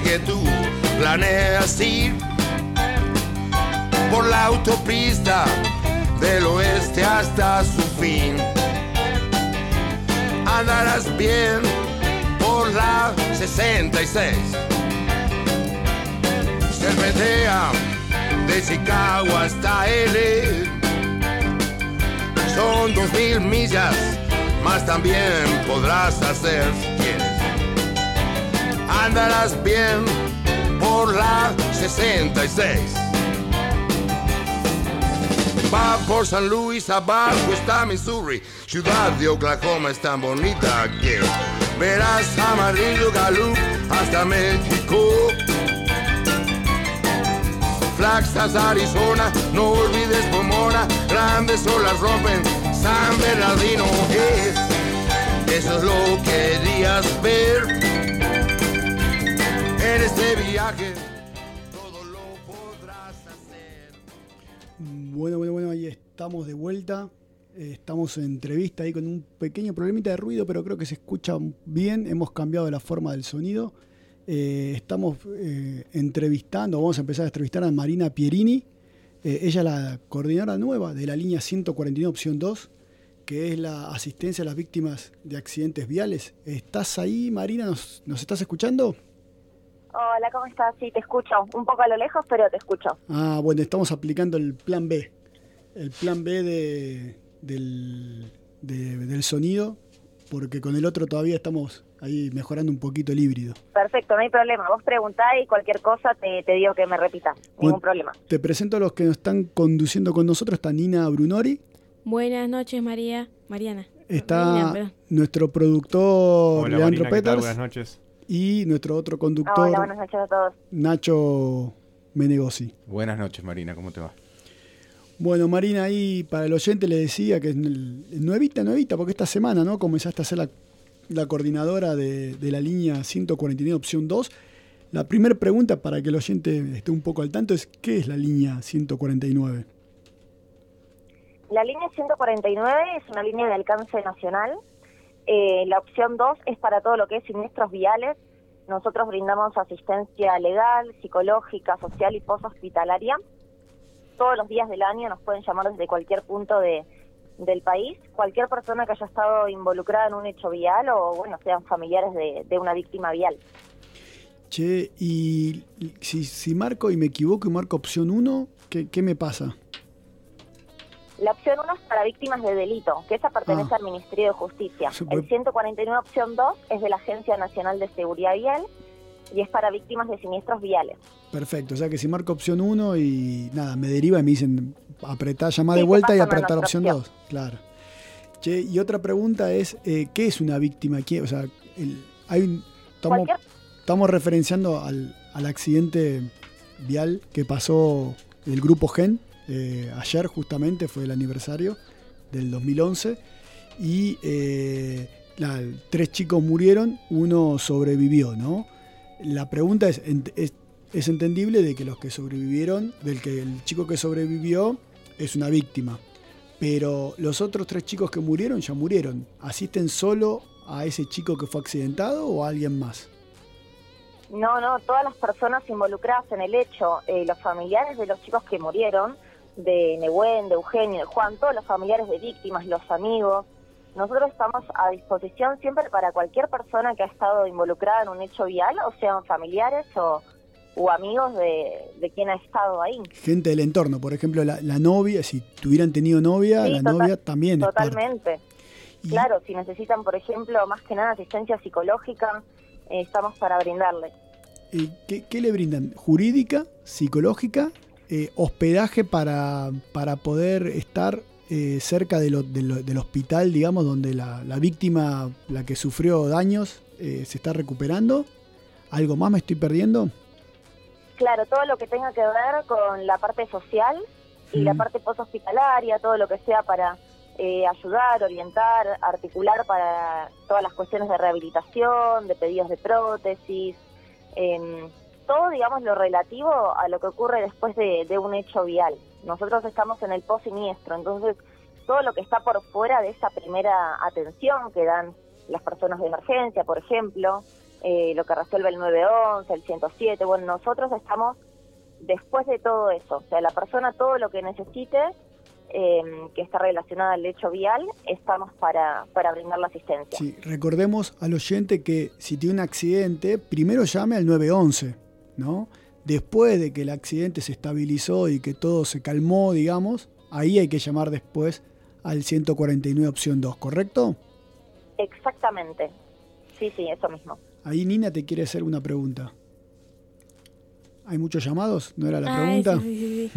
que tú planeas ir por la autopista del oeste hasta su fin. Andarás bien por la 66. Serpentea de Chicago hasta L. Son 2000 millas, más también podrás hacer si quieres. Andarás bien por la 66. Va por San Luis, abajo está Missouri. Ciudad de Oklahoma es tan bonita que verás Amarillo, Gallup hasta México. Flagstaff, Arizona, no olvides Pomona. Grandes olas rompen San Bernardino. Eso es lo que querías ver en este viaje. Todo lo podrás hacer. Bueno, ahí estamos de vuelta. Estamos en entrevista ahí con un pequeño problemita de ruido, pero creo que se escucha bien. Hemos cambiado la forma del sonido. Estamos vamos a empezar a entrevistar a Marina Pierini. Ella es la coordinadora nueva de la línea 149 opción 2, que es la asistencia a las víctimas de accidentes viales. ¿Estás ahí, Marina? ¿Nos estás escuchando? Hola, ¿cómo estás? Sí, te escucho. Un poco a lo lejos, pero te escucho. Bueno, estamos aplicando el plan B. El plan B del sonido, porque con el otro todavía estamos ahí mejorando un poquito el híbrido. Perfecto, no hay problema. Vos preguntá y cualquier cosa te digo que me repitas. Ningún problema. Te presento a los que nos están conduciendo con nosotros. Está Nina Brunori. Buenas noches, Mariana. Está nuestro productor. Hola, Leandro Marina, Peters. Buenas noches. Y nuestro otro conductor. Hola, buenas noches a todos. Nacho Menegosi. Buenas noches, Marina, ¿cómo te va? Bueno, Marina, ahí para el oyente le decía que es nuevita, porque esta semana, ¿no? Comenzaste a ser la coordinadora de la línea 149 opción 2. La primera pregunta, para que el oyente esté un poco al tanto, es ¿qué es la línea 149? La línea 149 es una línea de alcance nacional. La opción 2 es para todo lo que es siniestros viales. Nosotros brindamos asistencia legal, psicológica, social y post-hospitalaria. Todos los días del año nos pueden llamar desde cualquier punto del país. Cualquier persona que haya estado involucrada en un hecho vial o, sean familiares de una víctima vial. Che, y si marco y me equivoco y marco opción 1, ¿qué me pasa? La opción 1 es para víctimas de delito, que esa pertenece al Ministerio de Justicia. El 149 opción 2 es de la Agencia Nacional de Seguridad Vial y es para víctimas de siniestros viales. Perfecto, o sea que si marco opción 1 y nada, me deriva y me dicen apretá, llamá de vuelta y apretar opción 2. Claro. Che, y otra pregunta es, ¿qué es una víctima? O sea, estamos referenciando al accidente vial que pasó el grupo GEN. Ayer justamente fue el aniversario del 2011 y 3 chicos murieron, uno sobrevivió, ¿no? La pregunta es entendible de que los que sobrevivieron, el chico que sobrevivió es una víctima, pero los otros 3 chicos que murieron ya murieron. ¿Asisten solo a ese chico que fue accidentado o a alguien más? No, todas las personas involucradas en el hecho, los familiares de los chicos que murieron, de Nehuen, de Eugenio, de Juan, todos los familiares de víctimas, los amigos. Nosotros estamos a disposición siempre para cualquier persona que ha estado involucrada en un hecho vial, o sean familiares o amigos de quien ha estado ahí. Gente del entorno, por ejemplo, la novia, si tuvieran tenido novia, sí, novia también. Totalmente. Claro, si necesitan, por ejemplo, más que nada asistencia psicológica, estamos para brindarles. ¿Qué le brindan? ¿Jurídica? ¿Psicológica? ¿Hospedaje para poder estar cerca del hospital, digamos, donde la víctima, la que sufrió daños, se está recuperando? ¿Algo más me estoy perdiendo? Claro, todo lo que tenga que ver con la parte social y la parte post-hospitalaria, todo lo que sea para ayudar, orientar, articular para todas las cuestiones de rehabilitación, de pedidos de prótesis, todo, digamos, lo relativo a lo que ocurre después de un hecho vial. Nosotros estamos en el post-siniestro, entonces todo lo que está por fuera de esa primera atención que dan las personas de emergencia, por ejemplo, lo que resuelve el 911, el 107. Bueno, nosotros estamos después de todo eso. O sea, la persona todo lo que necesite, que está relacionado al hecho vial, estamos para brindar la asistencia. Sí, recordemos al oyente que si tiene un accidente, primero llame al 911, ¿no? Después de que el accidente se estabilizó y que todo se calmó, digamos, ahí hay que llamar después al 149 opción 2, ¿correcto? Exactamente. Sí, eso mismo. Ahí Nina te quiere hacer una pregunta. ¿Hay muchos llamados? ¿No era la pregunta? Sí.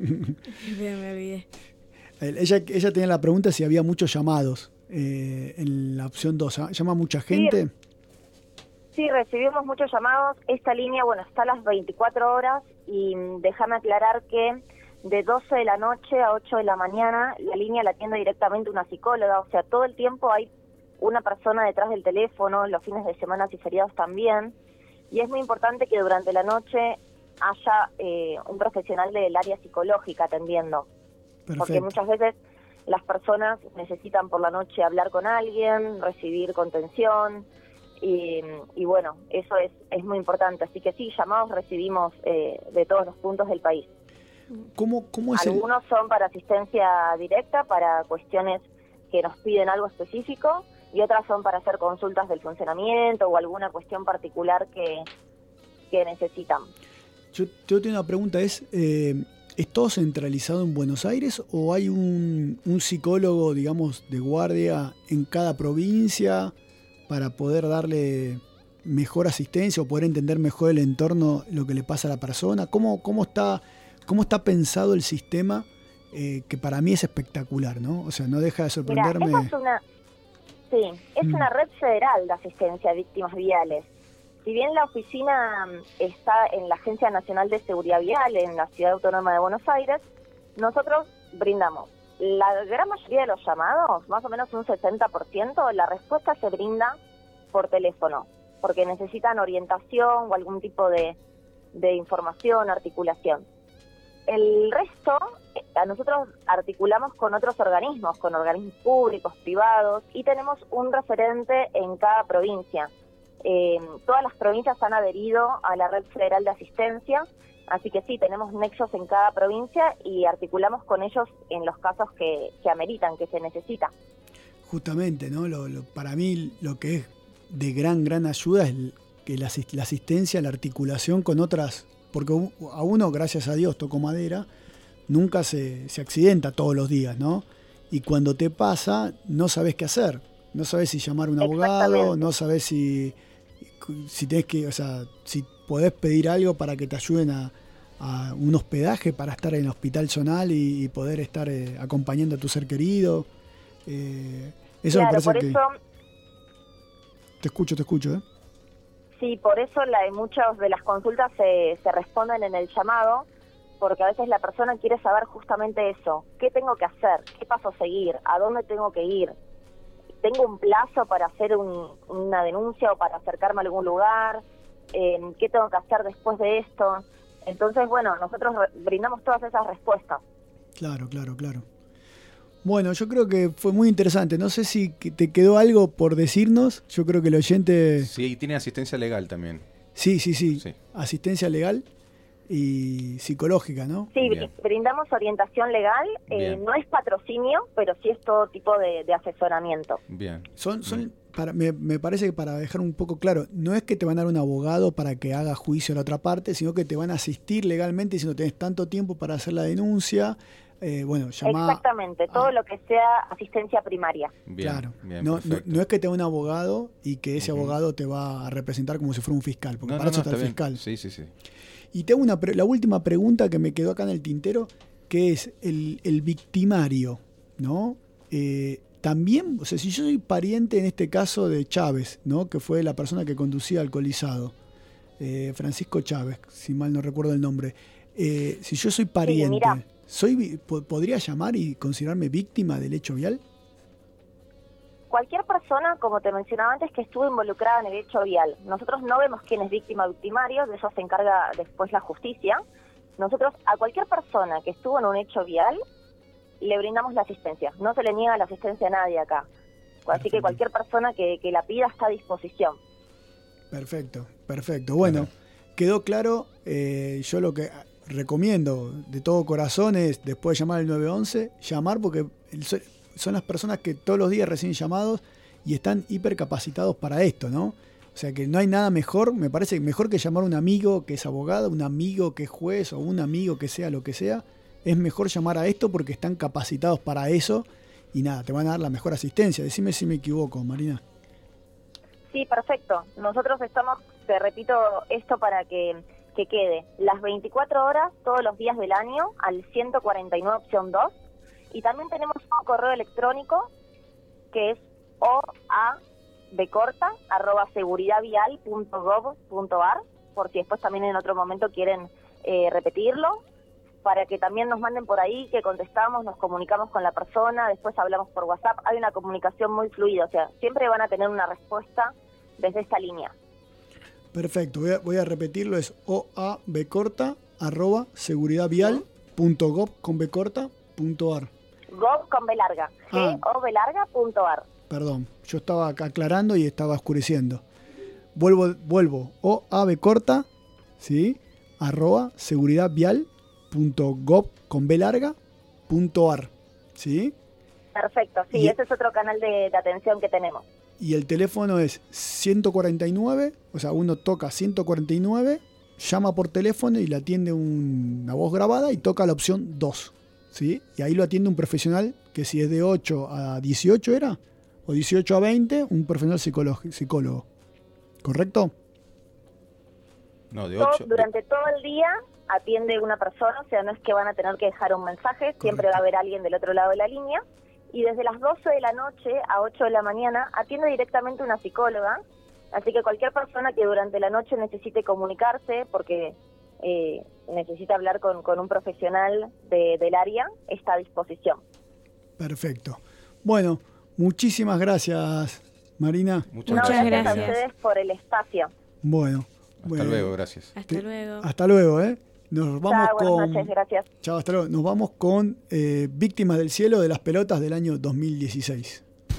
Me olvidé. Ella tenía la pregunta si había muchos llamados en la opción 2. ¿Llama mucha gente? Sí, recibimos muchos llamados. Esta línea, está a las 24 horas y déjame aclarar que de 12 de la noche a 8 de la mañana la línea la atiende directamente una psicóloga. O sea, todo el tiempo hay una persona detrás del teléfono, los fines de semana y feriados también. Y es muy importante que durante la noche haya un profesional del área psicológica atendiendo. Perfecto. Porque muchas veces las personas necesitan por la noche hablar con alguien, recibir contención, y bueno, eso es muy importante. Así que sí, llamados recibimos de todos los puntos del país. ¿Cómo es Algunos son para asistencia directa, para cuestiones que nos piden algo específico, y otras son para hacer consultas del funcionamiento o alguna cuestión particular que necesitan. Yo tengo una pregunta, ¿es todo centralizado en Buenos Aires o hay un psicólogo, digamos, de guardia en cada provincia para poder darle mejor asistencia o poder entender mejor el entorno, lo que le pasa a la persona? ¿Cómo está pensado el sistema? Que para mí es espectacular, ¿no? O sea, no deja de sorprenderme. Mira, es una red federal de asistencia a víctimas viales. Si bien la oficina está en la Agencia Nacional de Seguridad Vial, en la Ciudad Autónoma de Buenos Aires, nosotros brindamos la gran mayoría de los llamados, más o menos un 60%, la respuesta se brinda por teléfono, porque necesitan orientación o algún tipo de información, articulación. El resto, nosotros articulamos con otros organismos, con organismos públicos, privados, y tenemos un referente en cada provincia. Todas las provincias han adherido a la Red Federal de Asistencia, así que sí, tenemos nexos en cada provincia y articulamos con ellos en los casos que ameritan, que se necesita. Justamente, ¿no? Para mí lo que es de gran ayuda es que la asistencia, la articulación con otras, porque a uno, gracias a Dios, toco madera, nunca se accidenta todos los días, ¿no? Y cuando te pasa, no sabes qué hacer. No sabes si llamar a un abogado, no sabes si tenés que, o sea, si podés pedir algo para que te ayuden a un hospedaje para estar en el hospital zonal y poder estar acompañando a tu ser querido. Eso claro, me parece por que... Eso, te escucho, ¿eh? Sí, por eso muchas de las consultas se responden en el llamado, porque a veces la persona quiere saber justamente eso. ¿Qué tengo que hacer? ¿Qué paso seguir? ¿A dónde tengo que ir? ¿Tengo un plazo para hacer una denuncia o para acercarme a algún lugar? ¿Qué tengo que hacer después de esto? Entonces, bueno, nosotros brindamos todas esas respuestas. Claro. Bueno, yo creo que fue muy interesante. No sé si te quedó algo por decirnos. Yo creo que el oyente... Sí, tiene asistencia legal también. Sí. Asistencia legal y psicológica, ¿no? Sí, bien. Brindamos orientación legal. No es patrocinio, pero sí es todo tipo de asesoramiento. Bien. Me parece que para dejar un poco claro, no es que te van a dar un abogado para que haga juicio a la otra parte, sino que te van a asistir legalmente diciendo tenés tanto tiempo para hacer la denuncia. Llama... Exactamente, todo lo que sea asistencia primaria. Bien, claro, no es que te da un abogado y que ese abogado te va a representar como si fuera un fiscal, porque para eso está el fiscal. Sí. Y tengo la última pregunta que me quedó acá en el tintero, que es el victimario, ¿no? También, o sea, si yo soy pariente en este caso de Chávez, ¿no? Que fue la persona que conducía alcoholizado, Francisco Chávez, si mal no recuerdo el nombre. Si yo soy pariente, ¿podría llamar y considerarme víctima del hecho vial? Cualquier persona, como te mencionaba antes, que estuvo involucrada en el hecho vial. Nosotros no vemos quién es víctima o victimario, de eso se encarga después la justicia. Nosotros a cualquier persona que estuvo en un hecho vial le brindamos la asistencia. No se le niega la asistencia a nadie acá. Así que cualquier persona que la pida está a disposición. Perfecto. Bueno, quedó claro. Yo lo que recomiendo de todo corazón es, después de llamar al 911, llamar porque son las personas que todos los días reciben llamados y están hipercapacitados para esto, ¿no? O sea que no hay nada mejor, me parece mejor que llamar a un amigo que es abogado, un amigo que es juez o un amigo que sea lo que sea. Es mejor llamar a esto porque están capacitados para eso y nada, te van a dar la mejor asistencia. Decime si me equivoco, Marina. Sí, perfecto. Nosotros estamos, te repito esto para que quede, las 24 horas todos los días del año al 149 opción 2 y también tenemos un correo electrónico que es oabcorta@seguridadvial.gov.ar por si después también en otro momento quieren repetirlo, para que también nos manden por ahí, que contestamos, nos comunicamos con la persona, después hablamos por WhatsApp, hay una comunicación muy fluida, o sea, siempre van a tener una respuesta desde esta línea. Perfecto, voy a repetirlo, es oabcorta@seguridadvial.gov.ar. Gov con B larga, G-O-B-larga.ar. Perdón, yo estaba aclarando y estaba oscureciendo. Vuelvo, oabcorta, ¿sí? @seguridadvial.gov.ar, ¿sí? Perfecto, sí, ese es otro canal de atención que tenemos. Y el teléfono es 149, o sea, uno toca 149, llama por teléfono y le atiende una voz grabada y toca la opción 2, ¿sí? Y ahí lo atiende un profesional que si es de 8 a 18 era, o 18 a 20, un profesional psicólogo. ¿Correcto? No, de 8. Durante todo el día atiende una persona, o sea, no es que van a tener que dejar un mensaje, siempre va a haber alguien del otro lado de la línea. Y desde las 12 de la noche a 8 de la mañana atiende directamente una psicóloga, así que cualquier persona que durante la noche necesite comunicarse porque necesita hablar con un profesional del área, está a disposición. Perfecto. Bueno, muchísimas gracias, Marina. Muchas gracias gracias a ustedes por el espacio. Bueno. Hasta luego, gracias. Hasta luego. Hasta luego, ¿eh? Nos vamos Chao, buenas noches, gracias. Chao, hasta luego. Nos vamos con Víctimas del Cielo de las Pelotas del año 2016.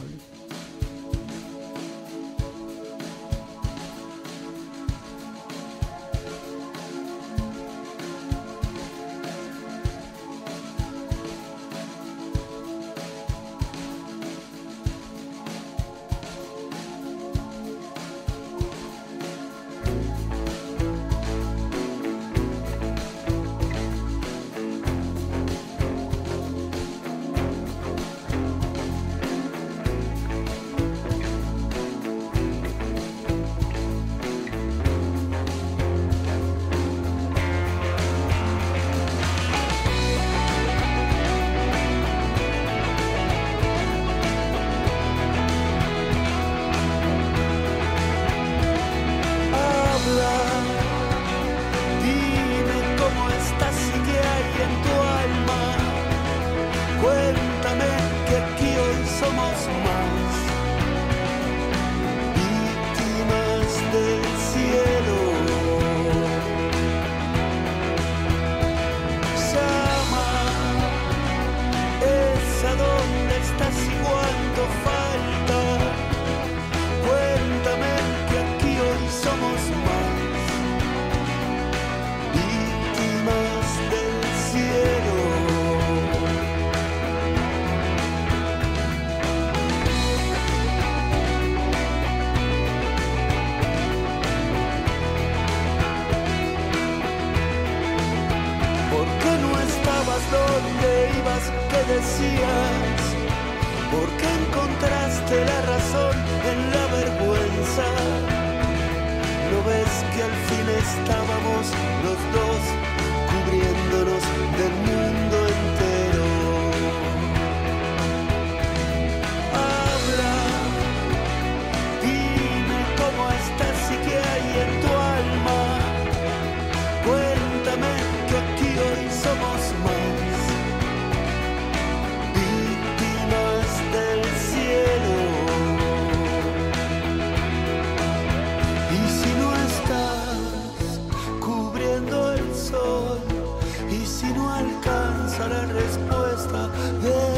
¿Por qué encontraste la razón en la vergüenza? ¿No ves que al fin estábamos los dos cubriéndonos del mundo entero? Habla, dime cómo estás y qué hay en tu alma. Cuéntame que aquí hoy somos más. Del cielo. Y si no estás cubriendo el sol, y si no alcanza la respuesta de